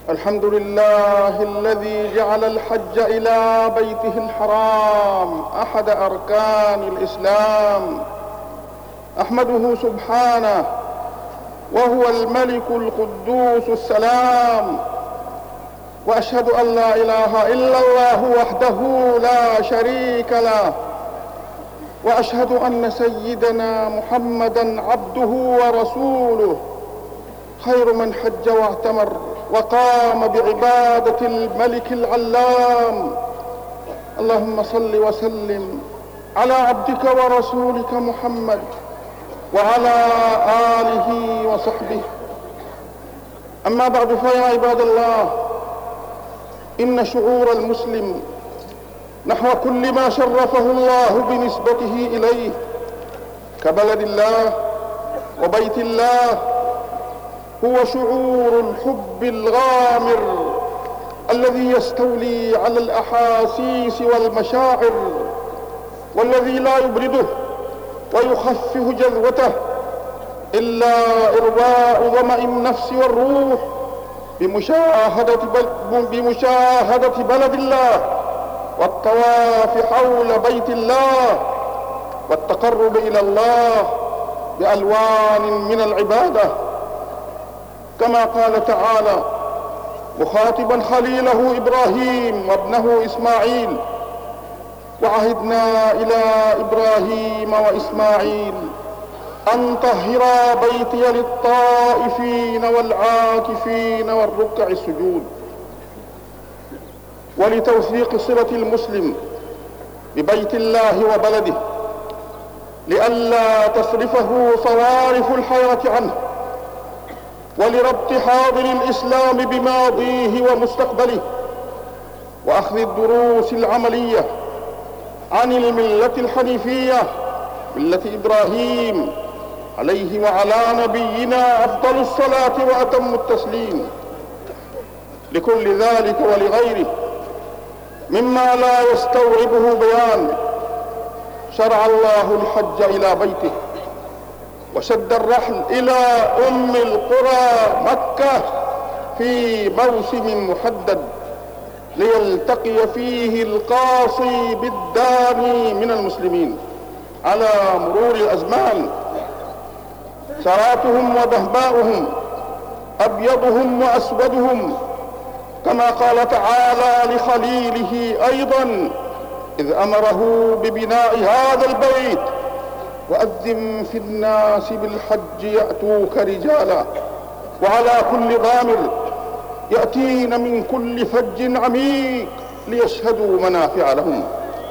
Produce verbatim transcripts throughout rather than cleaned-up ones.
الحمد لله الذي جعل الحج إلى بيته الحرام أحد أركان الإسلام. أحمده سبحانه وهو الملك القدوس السلام، وأشهد أن لا إله إلا الله وحده لا شريك له، وأشهد أن سيدنا محمدا عبده ورسوله، خير من حج واعتمر وقام بعبادة الملك العلام. اللهم صل وسلم على عبدك ورسولك محمد وعلى آله وصحبه. أما بعد، فيا عباد الله، إن شعور المسلم نحو كل ما شرفه الله بنسبته إليه كبلد الله وبيت الله هو شعور الحب الغامر الذي يستولي على الأحاسيس والمشاعر، والذي لا يبرده ويخفف جذوته إلا إرواء ظمأ النفس والروح بمشاهدة, بل بمشاهدة بلد الله والطواف حول بيت الله والتقرب إلى الله بألوان من العبادة، كما قال تعالى مخاطبا خليله إبراهيم وابنه إسماعيل: وعهدنا إلى إبراهيم وإسماعيل أن طهرا بيتي للطائفين والعاكفين والركع السجود. ولتوثيق صلة المسلم ببيت الله وبلده لئلا تصرفه صوارف الحياة عنه، ولربط حاضر الإسلام بماضيه ومستقبله، وأخذ الدروس العملية عن الملة الحنيفية ملة إبراهيم عليه وعلى نبينا أفضل الصلاة وأتم التسليم. لكل ذلك ولغيره مما لا يستوعبه بيان، شرع الله الحج إلى بيته وشد الرحل إلى أم القرى مكة في موسم محدد ليلتقي فيه القاصي بالداني من المسلمين على مرور الأزمان، سراتهم ودهباؤهم، أبيضهم وأسودهم، كما قال تعالى لخليله أيضا إذ أمره ببناء هذا البيت: وأذن في الناس بالحج يأتوك رجالا وعلى كل ضامر يأتين من كل فج عميق ليشهدوا منافع لهم.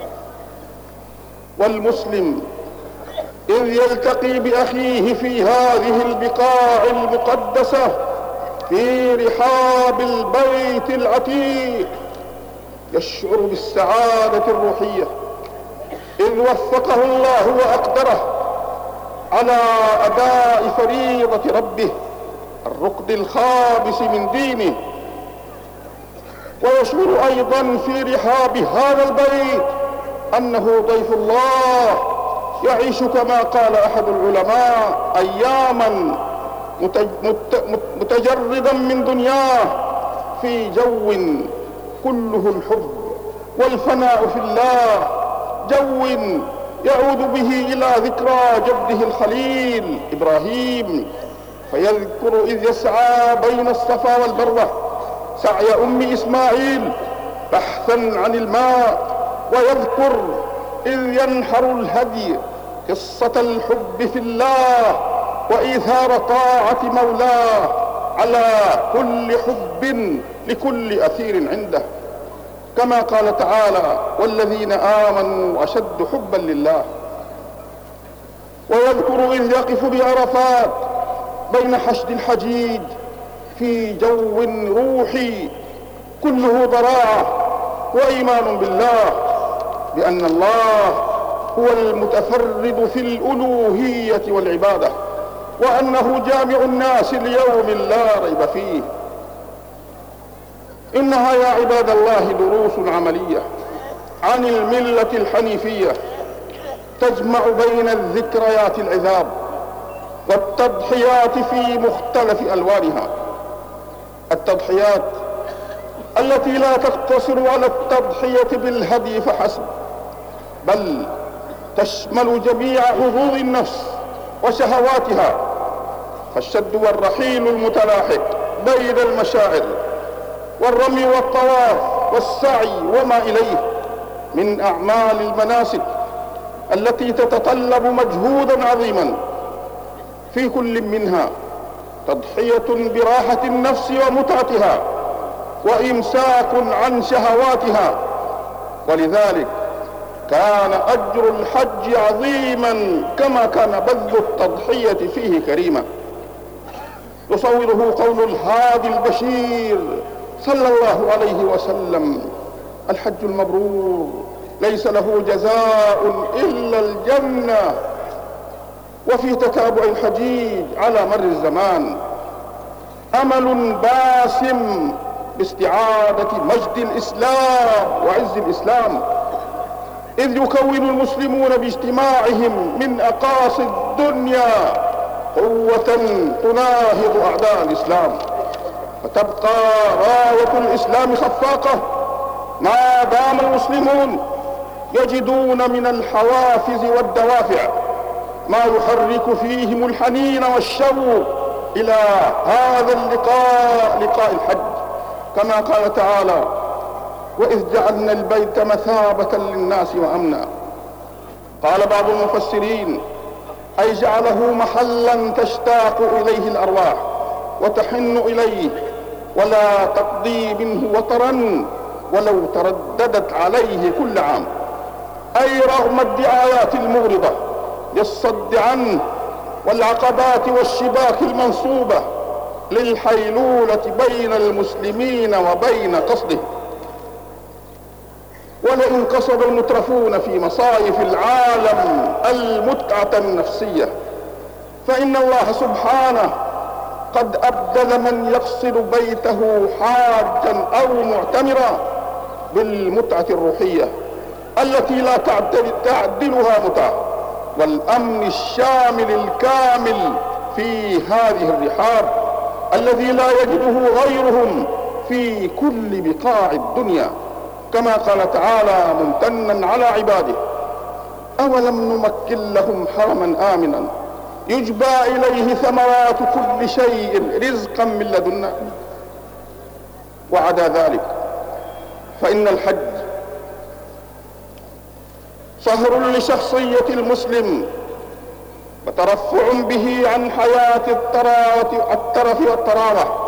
والمسلم إذ يلتقي بأخيه في هذه البقاع المقدسة في رحاب البيت العتيق يشعر بالسعادة الروحية، إذ وفقه الله وأقدره على أداء فريضة ربه الركن الخامس من دينه، ويشعر أيضا في رحاب هذا البيت أنه ضيف الله يعيش كما قال أحد العلماء أياما متجردا من دنياه في جو كله الحب والفناء في الله، جو يعود به إلى ذكرى جده الخليل إبراهيم، فيذكر إذ يسعى بين الصفا والمروة سعي أم إسماعيل بحثا عن الماء، ويذكر إذ ينحر الهدي قصة الحب في الله وإيثار طاعة مولاه على كل حب لكل أثير عنده، كما قال تعالى: والذين آمنوا أشد حبا لله. ويذكر إذ يقف بعرفات بين حشد الحجيج في جو روحي كله ضراعة وإيمان بالله بأن الله هو المتفرد في الألوهية والعبادة، وأنه جامع الناس ليوم لا ريب فيه. إنها يا عباد الله دروس عملية عن الملة الحنيفية تجمع بين الذكريات العذاب والتضحيات في مختلف ألوانها. التضحيات التي لا تقتصر على التضحية بالهدي فحسب، بل تشمل جميع حظوظ النفس وشهواتها، فالشد والرحيل المتلاحق بين المشاعر والرمي والطواف والسعي وما إليه من أعمال المناسك التي تتطلب مجهودا عظيما، في كل منها تضحية براحة النفس ومتعتها وإمساك عن شهواتها. ولذلك كان أجر الحج عظيما كما كان بذل التضحية فيه كريما. يصوره قول الهادي البشير صلى الله عليه وسلم: الحج المبرور ليس له جزاء إلا الجنة. وفي تتابع الحجيج على مر الزمان أمل باسم باستعادة مجد الإسلام وعز الإسلام، إذ يكون المسلمون باجتماعهم من أقاصي الدنيا قوة تناهض أعداء الإسلام، فتبقى راية الإسلام خفاقة ما دام المسلمون يجدون من الحوافز والدوافع ما يحرك فيهم الحنين والشوق إلى هذا اللقاء، لقاء الحج، كما قال تعالى: وإذ جعلنا البيت مثابة للناس وأمنا. قال بعض المفسرين: أي جعله محلا تشتاق إليه الأرواح وتحن إليه ولا تقضي منه وطرا ولو ترددت عليه كل عام، أي رغم الدعايات المغرضة للصد عنه والعقبات والشباك المنصوبة للحيلولة بين المسلمين وبين قصده. ولئن قصد المترفون في مصايف العالم المتعة النفسية فإن الله سبحانه قد أبدل من يقصد بيته حاجا أو معتمرا بالمتعة الروحية التي لا تعدل تعدلها متعة، والأمن الشامل الكامل في هذه الرحاب الذي لا يجده غيرهم في كل بقاع الدنيا، كما قال تعالى ممتنا على عباده: أولم نمكن لهم حرما آمنا يجبى إليه ثمرات كل شيء رزقا من لدنا. وعدا ذلك فإن الحج صهر لشخصية المسلم وترفع به عن حياة الترف والطراوة،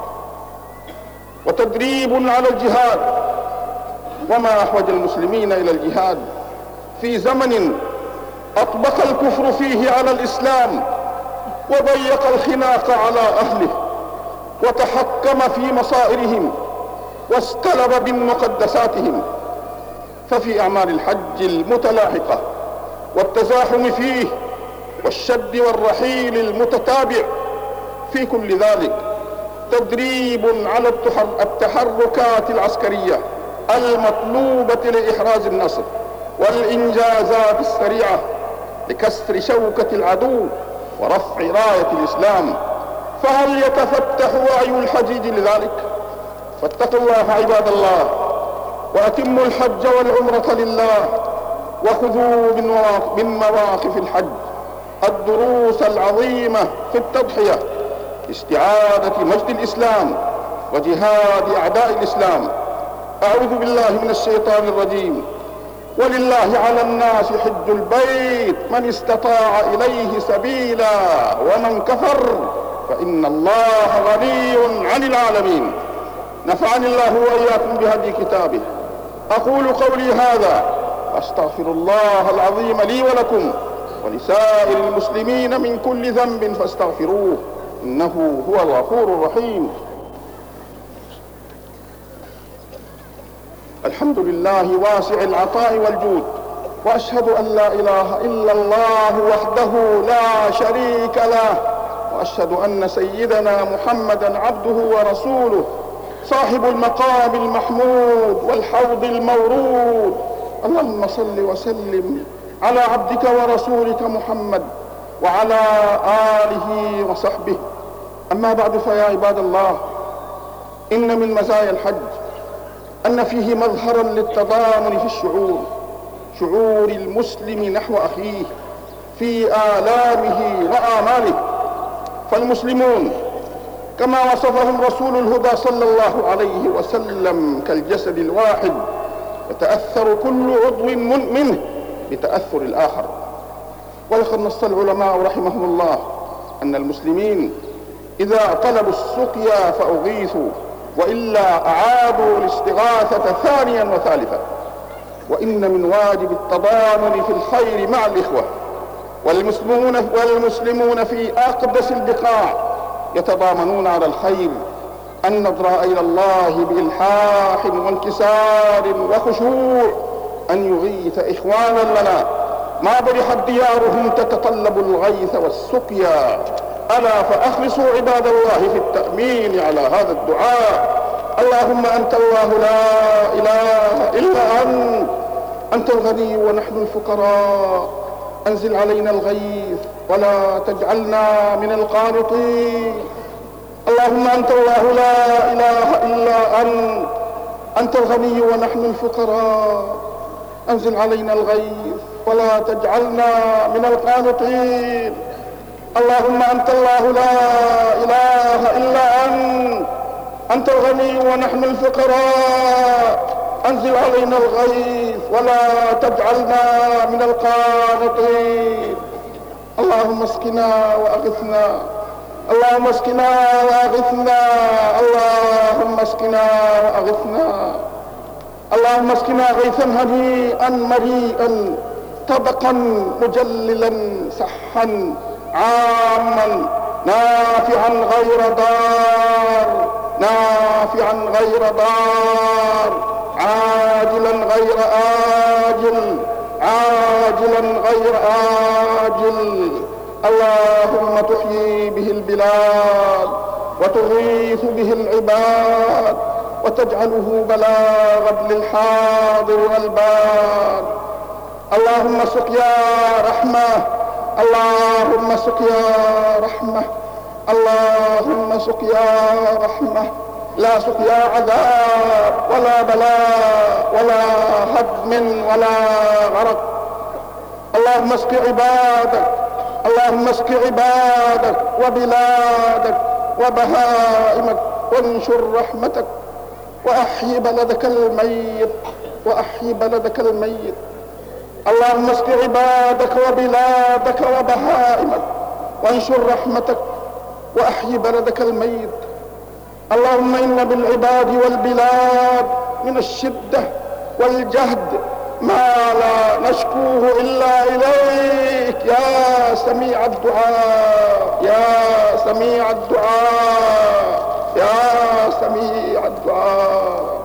وتدريب على الجهاد. وما أحوج المسلمين إلى الجهاد في زمن أطبق الكفر فيه على الإسلام وضيق الخناق على أهله وتحكم في مصائرهم واستلب من مقدساتهم. ففي أعمال الحج المتلاحقة والتزاحم فيه والشد والرحيل المتتابع في كل ذلك تدريب على التحركات العسكرية المطلوبة لإحراز النصر والإنجازات السريعة لكسر شوكة العدو ورفع راية الإسلام. فهل يتفتح وعي الحجيج لذلك؟ فاتقوا الله عباد الله، وأتموا الحج والعمرة لله، وخذوا من مواقف الحج الدروس العظيمة في التضحية، استعادة مجد الإسلام وجهاد أعداء الإسلام. أعوذ بالله من الشيطان الرجيم: ولله على الناس حج البيت من استطاع إليه سبيلا ومن كفر فإن الله غني عن العالمين. نفعني الله وإياكم بهدي كتابه. أقول قولي هذا وأستغفر الله العظيم لي ولكم ولسائر المسلمين من كل ذنب فاستغفروه إنه هو الغفور الرحيم. الحمد لله واسع العطاء والجود، وأشهد أن لا إله إلا الله وحده لا شريك له، وأشهد أن سيدنا محمدا عبده ورسوله صاحب المقام المحمود والحوض المورود. اللهم صل وسلم على عبدك ورسولك محمد وعلى آله وصحبه. أما بعد، فيا عباد الله، إن من مزايا الحج أن فيه مظهرا للتضامن في الشعور، شعور المسلم نحو أخيه في آلامه وآماله. فالمسلمون كما وصفهم رسول الهدى صلى الله عليه وسلم كالجسد الواحد، يتأثر كل عضو منه بتأثر الآخر. ولقد نص العلماء رحمهم الله أن المسلمين إذا طلبوا السقيا فأغيثوا، وإلا أعادوا الاستغاثة ثانيا وثالثا. وإن من واجب التضامن في الخير مع الإخوة، والمسلمون, والمسلمون في أقدس البقاع يتضامنون على الخير، أن نضرأ إلى الله بإلحاح وانكسار وخشوع، أن يغيث إخوانا لنا ما برحت ديارهم تتطلب الغيث والسقيا. ألا فأخلصوا عباد الله في التأمين على هذا الدعاء. اللهم أنت الله لا إله إلا أنت، أنت الغني ونحن الفقراء، أنزل علينا الغيث ولا تجعلنا من القانطين. اللهم أنت الله لا إله إلا أنت، أنت الغني ونحن الفقراء، أنزل علينا الغيث ولا تجعلنا من القانطين. اللهم أنت الله لا إله إلا أنت، أنت الغني ونحن الفقراء، أنزل علينا الغيث ولا تجعلنا من القانطين. اللهم اسقنا وأغثنا، اللهم اسقنا وأغثنا، اللهم اسقنا وأغثنا، اللهم اسقنا غيثا هنيئا مريئا طبقا مجللا سحا عاما نافعا غير ضار، نافعا غير ضار، عاجلا غير آجل، عاجلا غير آجل. اللهم تحيي به البلاد وتغيث به العباد وتجعله بلاغا للحاضر والباد. اللهم سقيا رحمة، اللهم سقيا رحمة، اللهم سقيا رحمة، لا سقيا عذاب ولا بلاء ولا هدم ولا غرق. اللهم اسق عبادك، اللهم اسق عبادك وبلادك وبهائمك، وانشر رحمتك، وأحيي بلدك الميت، وأحيي بلدك الميت. اللهم اسق عبادك وبلادك وبهائمك، وانشر رحمتك، وأحيي بلدك الميت. اللهم إن بالعباد والبلاد من الشدة والجهد ما لا نشكوه إلا إليك يا سميع الدعاء، يا سميع الدعاء، يا سميع الدعاء.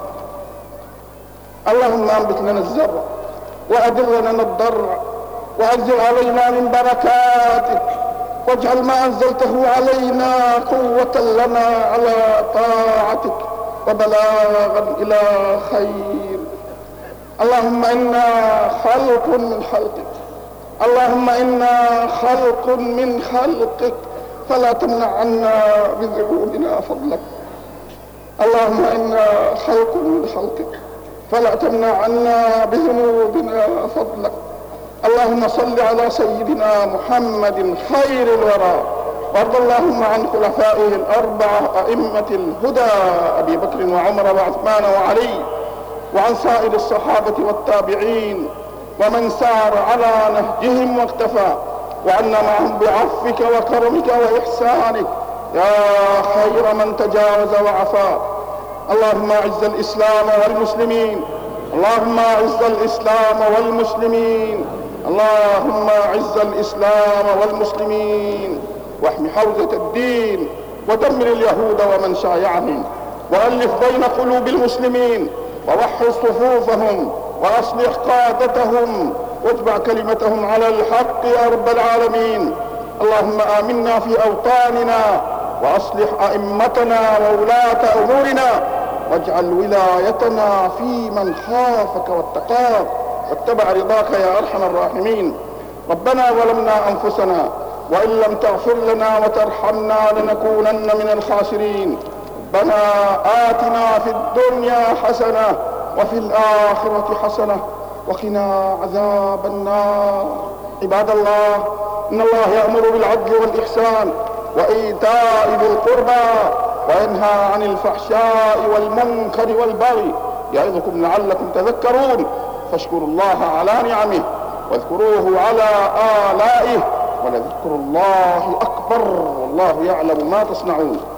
اللهم أنبت لنا الزرع وأدر لنا الضرع، وأنزل علينا من بركاتك، واجعل ما أنزلته علينا قوة لنا على طاعتك وبلاغا إلى خير. اللهم إنا خلق من خلقك، اللهم إنا خلق من خلقك، فلا تمنع عنا بذنوبنا فضلك. اللهم إنا خلق من خلقك، فلا تمنع عنا بذنوبنا فضلك. اللهم صل على سيدنا محمد خير الورى، وارض اللهم عن خلفائه الأربعة أئمة الهدى أبي بكر وعمر وعثمان وعلي، وعن سائر الصحابة والتابعين ومن سار على نهجهم واقتفى، وعنا معهم بعفوك وكرمك وإحسانك يا خير من تجاوز وعفا. اللهم أعز الإسلام والمسلمين، اللهم أعز الإسلام والمسلمين، اللهم أعز الإسلام والمسلمين، واحم حوزة الدين، ودمر اليهود ومن شايعهم، وألف بين قلوب المسلمين، ووحد صفوفهم، وأصلح قادتهم، واجمع كلمتهم على الحق يا رب العالمين. اللهم آمنا في أوطاننا، وأصلح أئمتنا وولاة أمورنا، واجعل ولايتنا في من خافك واتقاك واتبع رضاك يا أرحم الراحمين. ربنا ظلمنا أنفسنا، وإن لم تغفر لنا وترحمنا لنكونن من الخاسرين. ربنا آتنا في الدنيا حسنة وفي الآخرة حسنة وقنا عذاب النار. عباد الله، إن الله يأمر بالعدل والإحسان وإيتاء ذي القربى وينهى عن الفحشاء والمنكر والبغي يعظكم لعلكم تذكرون. فاشكروا الله على نعمه واذكروه على آلائه ولذكر الله أكبر والله يعلم ما تصنعون.